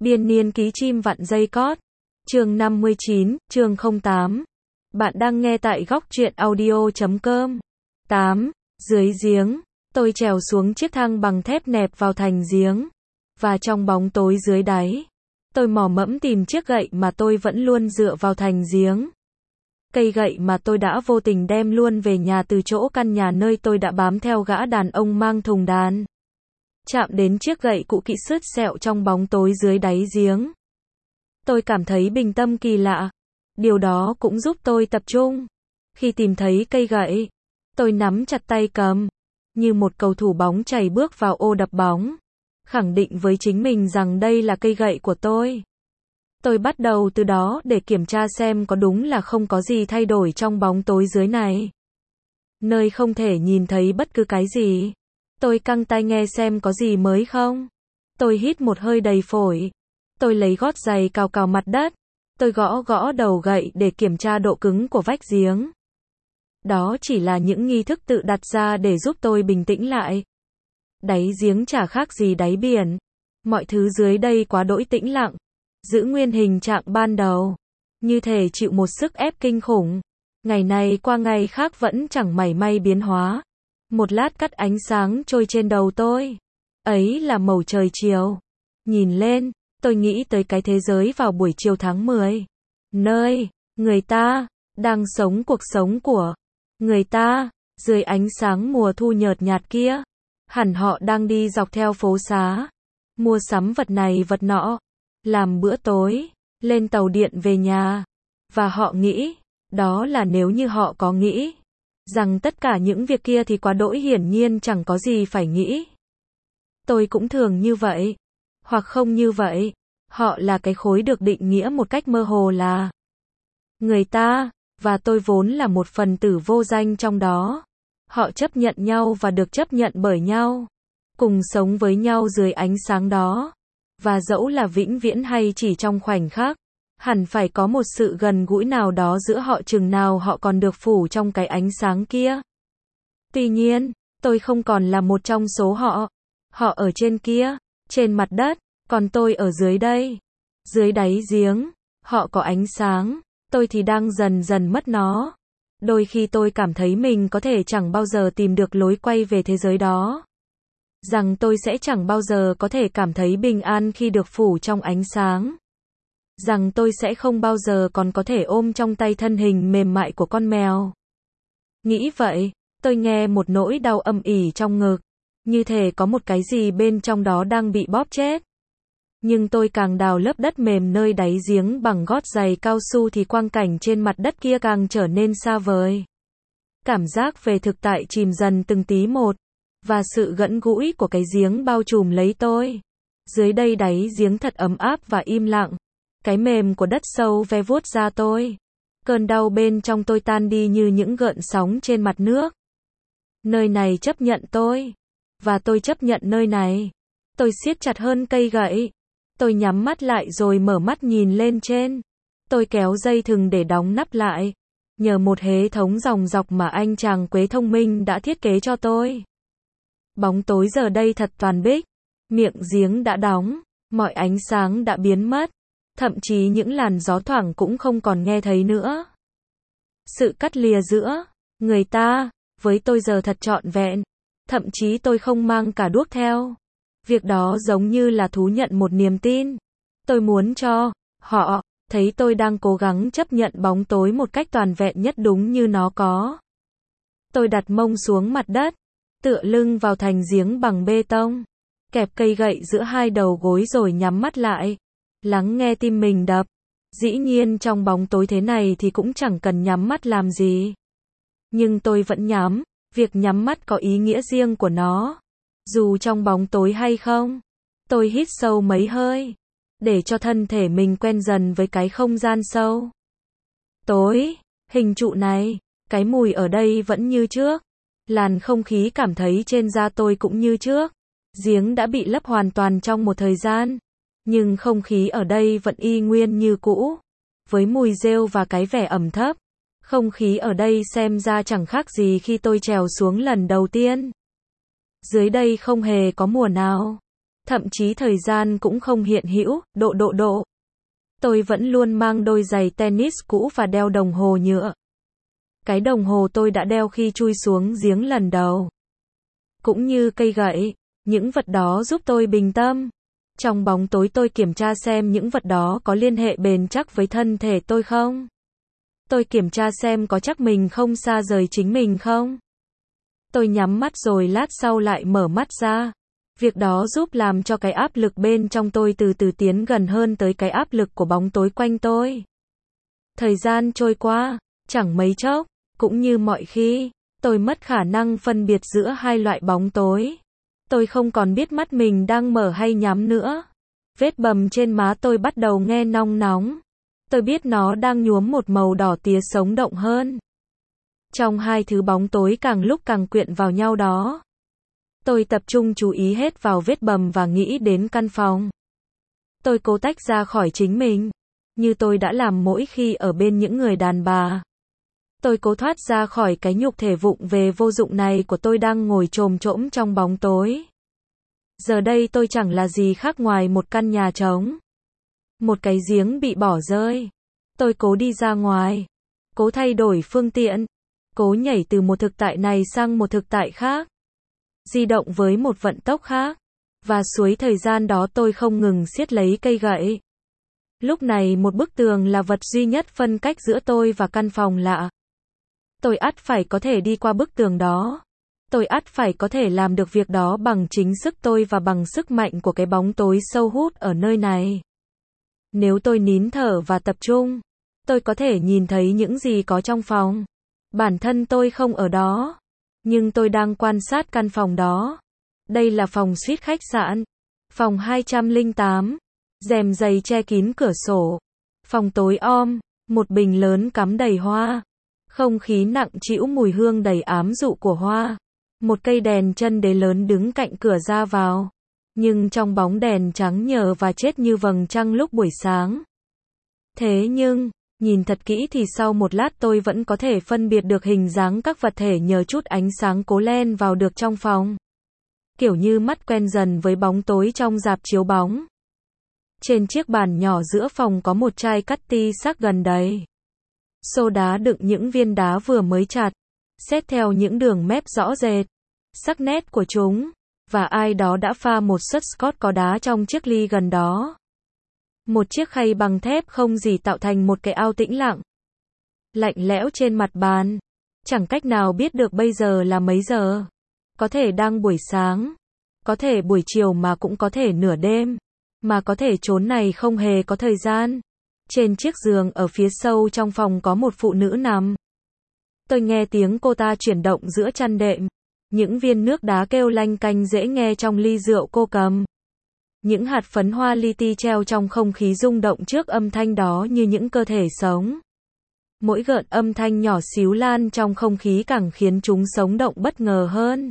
Biên niên ký chim vặn dây cót. Chương 59, chương 08. Bạn đang nghe tại góc truyện audio.com. 8. Dưới giếng, tôi trèo xuống chiếc thang bằng thép nẹp vào thành giếng. Và trong bóng tối dưới đáy, tôi mò mẫm tìm chiếc gậy mà tôi vẫn luôn dựa vào thành giếng. Cây gậy mà tôi đã vô tình đem luôn về nhà từ chỗ căn nhà nơi tôi đã bám theo gã đàn ông mang thùng đàn. Chạm đến chiếc gậy cũ kỹ sứt sẹo trong bóng tối dưới đáy giếng. Tôi cảm thấy bình tâm kỳ lạ. Điều đó cũng giúp tôi tập trung. Khi tìm thấy cây gậy, tôi nắm chặt tay cầm, như một cầu thủ bóng chày bước vào ô đập bóng, khẳng định với chính mình rằng đây là cây gậy của tôi. Tôi bắt đầu từ đó để kiểm tra xem có đúng là không có gì thay đổi trong bóng tối dưới này. Nơi không thể nhìn thấy bất cứ cái gì. Tôi căng tai nghe xem có gì mới không. Tôi hít một hơi đầy phổi. Tôi lấy gót giày cào cào mặt đất. Tôi gõ gõ đầu gậy để kiểm tra độ cứng của vách giếng. Đó chỉ là những nghi thức tự đặt ra để giúp tôi bình tĩnh lại. Đáy giếng chả khác gì đáy biển. Mọi thứ dưới đây quá đỗi tĩnh lặng, giữ nguyên hình trạng ban đầu, như thể chịu một sức ép kinh khủng. Ngày này qua ngày khác vẫn chẳng mảy may biến hóa. Một lát cắt ánh sáng trôi trên đầu tôi. Ấy là màu trời chiều. Nhìn lên, tôi nghĩ tới cái thế giới vào buổi chiều tháng 10. Nơi người ta đang sống cuộc sống của người ta dưới ánh sáng mùa thu nhợt nhạt kia. Hẳn họ đang đi dọc theo phố xá, mua sắm vật này vật nọ, làm bữa tối, lên tàu điện về nhà. Và họ nghĩ, đó là nếu như họ có nghĩ rằng tất cả những việc kia thì quá đỗi hiển nhiên chẳng có gì phải nghĩ. Tôi cũng thường như vậy, hoặc không như vậy. Họ là cái khối được định nghĩa một cách mơ hồ là người ta, và tôi vốn là một phần tử vô danh trong đó. Họ chấp nhận nhau và được chấp nhận bởi nhau, cùng sống với nhau dưới ánh sáng đó. Và dẫu là vĩnh viễn hay chỉ trong khoảnh khắc, hẳn phải có một sự gần gũi nào đó giữa họ chừng nào họ còn được phủ trong cái ánh sáng kia. Tuy nhiên, tôi không còn là một trong số họ. Họ ở trên kia, trên mặt đất, còn tôi ở dưới đây, dưới đáy giếng. Họ có ánh sáng, tôi thì đang dần dần mất nó. Đôi khi tôi cảm thấy mình có thể chẳng bao giờ tìm được lối quay về thế giới đó. Rằng tôi sẽ chẳng bao giờ có thể cảm thấy bình an khi được phủ trong ánh sáng. Rằng tôi sẽ không bao giờ còn có thể ôm trong tay thân hình mềm mại của con mèo. Nghĩ vậy, tôi nghe một nỗi đau âm ỉ trong ngực. Như thể có một cái gì bên trong đó đang bị bóp chết. Nhưng tôi càng đào lớp đất mềm nơi đáy giếng bằng gót giày cao su thì quang cảnh trên mặt đất kia càng trở nên xa vời. Cảm giác về thực tại chìm dần từng tí một. Và sự gần gũi của cái giếng bao trùm lấy tôi. Dưới đây đáy giếng thật ấm áp và im lặng. Cái mềm của đất sâu ve vuốt da tôi. Cơn đau bên trong tôi tan đi như những gợn sóng trên mặt nước. Nơi này chấp nhận tôi. Và tôi chấp nhận nơi này. Tôi siết chặt hơn cây gậy. Tôi nhắm mắt lại rồi mở mắt nhìn lên trên. Tôi kéo dây thừng để đóng nắp lại. Nhờ một hệ thống dòng dọc mà anh chàng Quế thông minh đã thiết kế cho tôi. Bóng tối giờ đây thật toàn bích. Miệng giếng đã đóng. Mọi ánh sáng đã biến mất. Thậm chí những làn gió thoảng cũng không còn nghe thấy nữa. Sự cắt lìa giữa người ta với tôi giờ thật trọn vẹn. Thậm chí tôi không mang cả đuốc theo. Việc đó giống như là thú nhận một niềm tin. Tôi muốn cho họ thấy tôi đang cố gắng chấp nhận bóng tối một cách toàn vẹn nhất đúng như nó có. Tôi đặt mông xuống mặt đất, tựa lưng vào thành giếng bằng bê tông, kẹp cây gậy giữa hai đầu gối rồi nhắm mắt lại, lắng nghe tim mình đập. Dĩ nhiên trong bóng tối thế này thì cũng chẳng cần nhắm mắt làm gì. Nhưng tôi vẫn nhắm. Việc nhắm mắt có ý nghĩa riêng của nó. Dù trong bóng tối hay không. Tôi hít sâu mấy hơi. Để cho thân thể mình quen dần với cái không gian sâu. Tối, hình trụ này, cái mùi ở đây vẫn như trước. Làn không khí cảm thấy trên da tôi cũng như trước. Giếng đã bị lấp hoàn toàn trong một thời gian. Nhưng không khí ở đây vẫn y nguyên như cũ. Với mùi rêu và cái vẻ ẩm thấp. Không khí ở đây xem ra chẳng khác gì khi tôi trèo xuống lần đầu tiên. Dưới đây không hề có mùa nào. Thậm chí thời gian cũng không hiện hữu, độ. Tôi vẫn luôn mang đôi giày tennis cũ và đeo đồng hồ nhựa. Cái đồng hồ tôi đã đeo khi chui xuống giếng lần đầu. Cũng như cây gậy, những vật đó giúp tôi bình tâm. Trong bóng tối tôi kiểm tra xem những vật đó có liên hệ bền chắc với thân thể tôi không. Tôi kiểm tra xem có chắc mình không xa rời chính mình không. Tôi nhắm mắt rồi lát sau lại mở mắt ra. Việc đó giúp làm cho cái áp lực bên trong tôi từ từ tiến gần hơn tới cái áp lực của bóng tối quanh tôi. Thời gian trôi qua, chẳng mấy chốc, cũng như mọi khi, tôi mất khả năng phân biệt giữa hai loại bóng tối. Tôi không còn biết mắt mình đang mở hay nhắm nữa. Vết bầm trên má tôi bắt đầu nghe nong nóng. Tôi biết nó đang nhuốm một màu đỏ tía sống động hơn. Trong hai thứ bóng tối càng lúc càng quyện vào nhau đó. Tôi tập trung chú ý hết vào vết bầm và nghĩ đến căn phòng. Tôi cố tách ra khỏi chính mình, như tôi đã làm mỗi khi ở bên những người đàn bà. Tôi cố thoát ra khỏi cái nhục thể vụng về vô dụng này của tôi đang ngồi chồm chỗm trong bóng tối. Giờ đây tôi chẳng là gì khác ngoài một căn nhà trống. Một cái giếng bị bỏ rơi. Tôi cố đi ra ngoài. Cố thay đổi phương tiện. Cố nhảy từ một thực tại này sang một thực tại khác. Di động với một vận tốc khác. Và suối thời gian đó tôi không ngừng siết lấy cây gậy. Lúc này một bức tường là vật duy nhất phân cách giữa tôi và căn phòng lạ. Tôi ắt phải có thể đi qua bức tường đó. Tôi ắt phải có thể làm được việc đó bằng chính sức tôi và bằng sức mạnh của cái bóng tối sâu hút ở nơi này. Nếu tôi nín thở và tập trung, tôi có thể nhìn thấy những gì có trong phòng. Bản thân tôi không ở đó, nhưng tôi đang quan sát căn phòng đó. Đây là phòng suite khách sạn. Phòng 208. Rèm dày che kín cửa sổ. Phòng tối om, một bình lớn cắm đầy hoa. Không khí nặng trĩu mùi hương đầy ám dụ của hoa. Một cây đèn chân đế lớn đứng cạnh cửa ra vào. Nhưng trong bóng đèn trắng nhờ và chết như vầng trăng lúc buổi sáng. Thế nhưng, nhìn thật kỹ thì sau một lát tôi vẫn có thể phân biệt được hình dáng các vật thể nhờ chút ánh sáng cố len vào được trong phòng. Kiểu như mắt quen dần với bóng tối trong rạp chiếu bóng. Trên chiếc bàn nhỏ giữa phòng có một chai cắt ti sắc gần đầy. Xô đá đựng những viên đá vừa mới chặt. Xét theo những đường mép rõ rệt. Sắc nét của chúng. Và ai đó đã pha một suất Scotch có đá trong chiếc ly gần đó. Một chiếc khay bằng thép không gì tạo thành một cái ao tĩnh lặng. Lạnh lẽo trên mặt bàn. Chẳng cách nào biết được bây giờ là mấy giờ. Có thể đang buổi sáng. Có thể buổi chiều mà cũng có thể nửa đêm. Mà có thể chốn này không hề có thời gian. Trên chiếc giường ở phía sâu trong phòng có một phụ nữ nằm. Tôi nghe tiếng cô ta chuyển động giữa chăn đệm. Những viên nước đá kêu lanh canh dễ nghe trong ly rượu cô cầm. Những hạt phấn hoa li ti treo trong không khí rung động trước âm thanh đó như những cơ thể sống. Mỗi gợn âm thanh nhỏ xíu lan trong không khí càng khiến chúng sống động bất ngờ hơn.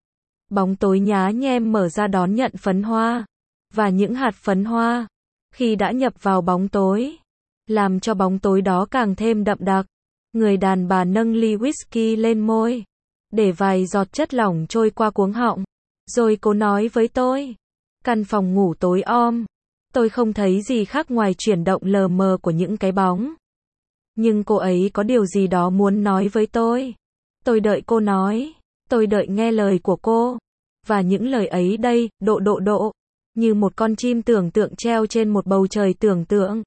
Bóng tối nhá nhem mở ra đón nhận phấn hoa. Và những hạt phấn hoa, khi đã nhập vào bóng tối, làm cho bóng tối đó càng thêm đậm đặc. Người đàn bà nâng ly whisky lên môi, để vài giọt chất lỏng trôi qua cuống họng. Rồi cô nói với tôi. Căn phòng ngủ tối om. Tôi không thấy gì khác ngoài chuyển động lờ mờ của những cái bóng. Nhưng cô ấy có điều gì đó muốn nói với tôi. Tôi đợi cô nói. Tôi đợi nghe lời của cô. Và những lời ấy đây, độ. Như một con chim tưởng tượng treo trên một bầu trời tưởng tượng.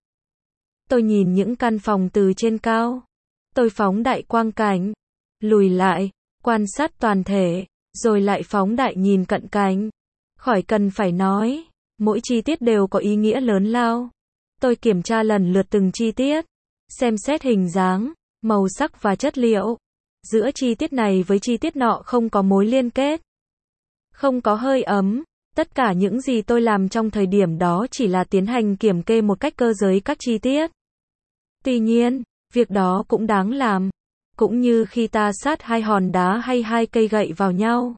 Tôi nhìn những căn phòng từ trên cao. Tôi phóng đại quang cảnh. Lùi lại, quan sát toàn thể. Rồi lại phóng đại nhìn cận cảnh. Khỏi cần phải nói. Mỗi chi tiết đều có ý nghĩa lớn lao. Tôi kiểm tra lần lượt từng chi tiết. Xem xét hình dáng, màu sắc và chất liệu. Giữa chi tiết này với chi tiết nọ không có mối liên kết. Không có hơi ấm. Tất cả những gì tôi làm trong thời điểm đó chỉ là tiến hành kiểm kê một cách cơ giới các chi tiết. Tuy nhiên, việc đó cũng đáng làm. Cũng như khi ta sát hai hòn đá hay hai cây gậy vào nhau.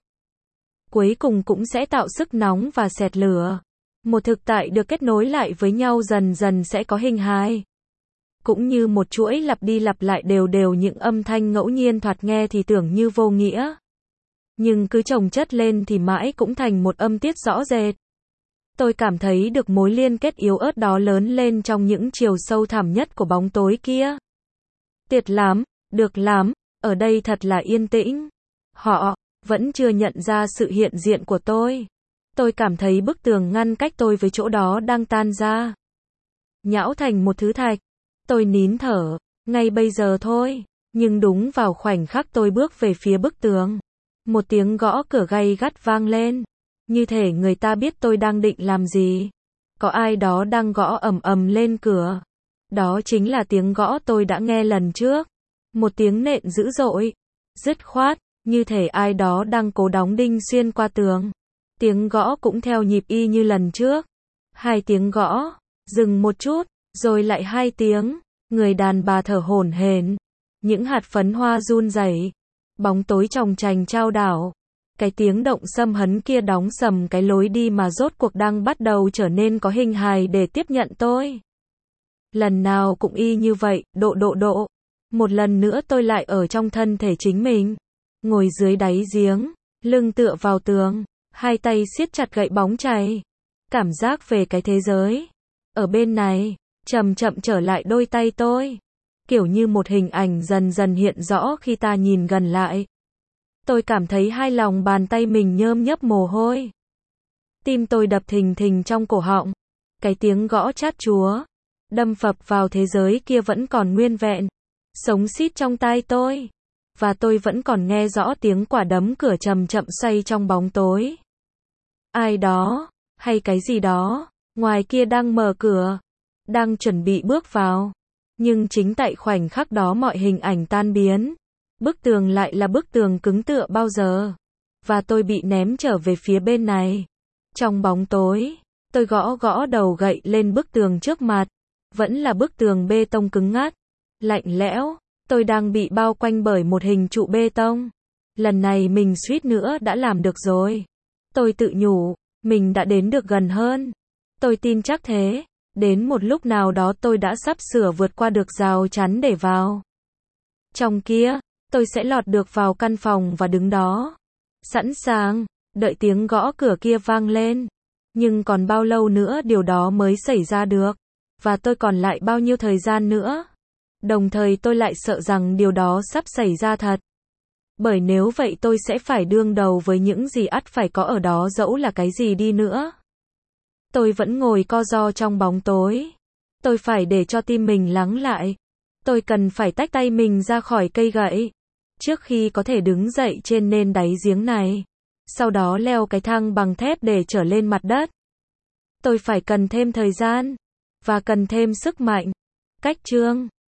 Cuối cùng cũng sẽ tạo sức nóng và xẹt lửa. Một thực tại được kết nối lại với nhau dần dần sẽ có hình hài. Cũng như một chuỗi lặp đi lặp lại đều những âm thanh ngẫu nhiên thoạt nghe thì tưởng như vô nghĩa. Nhưng cứ chồng chất lên thì mãi cũng thành một âm tiết rõ rệt. Tôi cảm thấy được mối liên kết yếu ớt đó lớn lên trong những chiều sâu thẳm nhất của bóng tối kia. Tuyệt lắm, được lắm, ở đây thật là yên tĩnh. Họ vẫn chưa nhận ra sự hiện diện của tôi. Tôi cảm thấy bức tường ngăn cách tôi với chỗ đó đang tan ra, nhão thành một thứ thạch. Tôi nín thở, ngay bây giờ thôi. Nhưng đúng vào khoảnh khắc tôi bước về phía bức tường, một tiếng gõ cửa gay gắt vang lên. Như thể người ta biết tôi đang định làm gì. Có ai đó đang gõ ầm ầm lên cửa. Đó chính là tiếng gõ tôi đã nghe lần trước. Một tiếng nện dữ dội, dứt khoát, như thể ai đó đang cố đóng đinh xuyên qua tường. Tiếng gõ cũng theo nhịp y như lần trước. 2 tiếng gõ, dừng một chút, rồi lại 2 tiếng. Người đàn bà thở hổn hển. Những hạt phấn hoa run rẩy. Bóng tối chồng chành chao đảo. Cái tiếng động xâm hấn kia đóng sầm cái lối đi mà rốt cuộc đang bắt đầu trở nên có hình hài để tiếp nhận tôi. Lần nào cũng y như vậy, độ. Một lần nữa tôi lại ở trong thân thể chính mình. Ngồi dưới đáy giếng, lưng tựa vào tường, 2 tay siết chặt gậy bóng chày. Cảm giác về cái thế giới ở bên này, chậm chậm trở lại đôi tay tôi. Kiểu như một hình ảnh dần dần hiện rõ khi ta nhìn gần lại. Tôi cảm thấy 2 lòng bàn tay mình nhơm nhớp mồ hôi. Tim tôi đập thình thình trong cổ họng. Cái tiếng gõ chát chúa, đâm phập vào thế giới kia vẫn còn nguyên vẹn, sống xít trong tai tôi. Và tôi vẫn còn nghe rõ tiếng quả đấm cửa chậm chậm xoay trong bóng tối. Ai đó, hay cái gì đó, ngoài kia đang mở cửa, đang chuẩn bị bước vào. Nhưng chính tại khoảnh khắc đó mọi hình ảnh tan biến. Bức tường lại là bức tường cứng tựa bao giờ. Và tôi bị ném trở về phía bên này. Trong bóng tối, tôi gõ đầu gậy lên bức tường trước mặt. Vẫn là bức tường bê tông cứng ngắt, lạnh lẽo. Tôi đang bị bao quanh bởi một hình trụ bê tông. Lần này mình suýt nữa đã làm được rồi. Tôi tự nhủ, mình đã đến được gần hơn. Tôi tin chắc thế. Đến một lúc nào đó tôi đã sắp sửa vượt qua được rào chắn để vào. Trong kia, tôi sẽ lọt được vào căn phòng và đứng đó. Sẵn sàng, đợi tiếng gõ cửa kia vang lên. Nhưng còn bao lâu nữa điều đó mới xảy ra được? Và tôi còn lại bao nhiêu thời gian nữa? Đồng thời tôi lại sợ rằng điều đó sắp xảy ra thật. Bởi nếu vậy tôi sẽ phải đương đầu với những gì ắt phải có ở đó dẫu là cái gì đi nữa. Tôi vẫn ngồi co ro trong bóng tối. Tôi phải để cho tim mình lắng lại. Tôi cần phải tách tay mình ra khỏi cây gậy. Trước khi có thể đứng dậy trên nền đáy giếng này. Sau đó leo cái thang bằng thép để trở lên mặt đất. Tôi phải cần thêm thời gian. Và cần thêm sức mạnh. Cách chương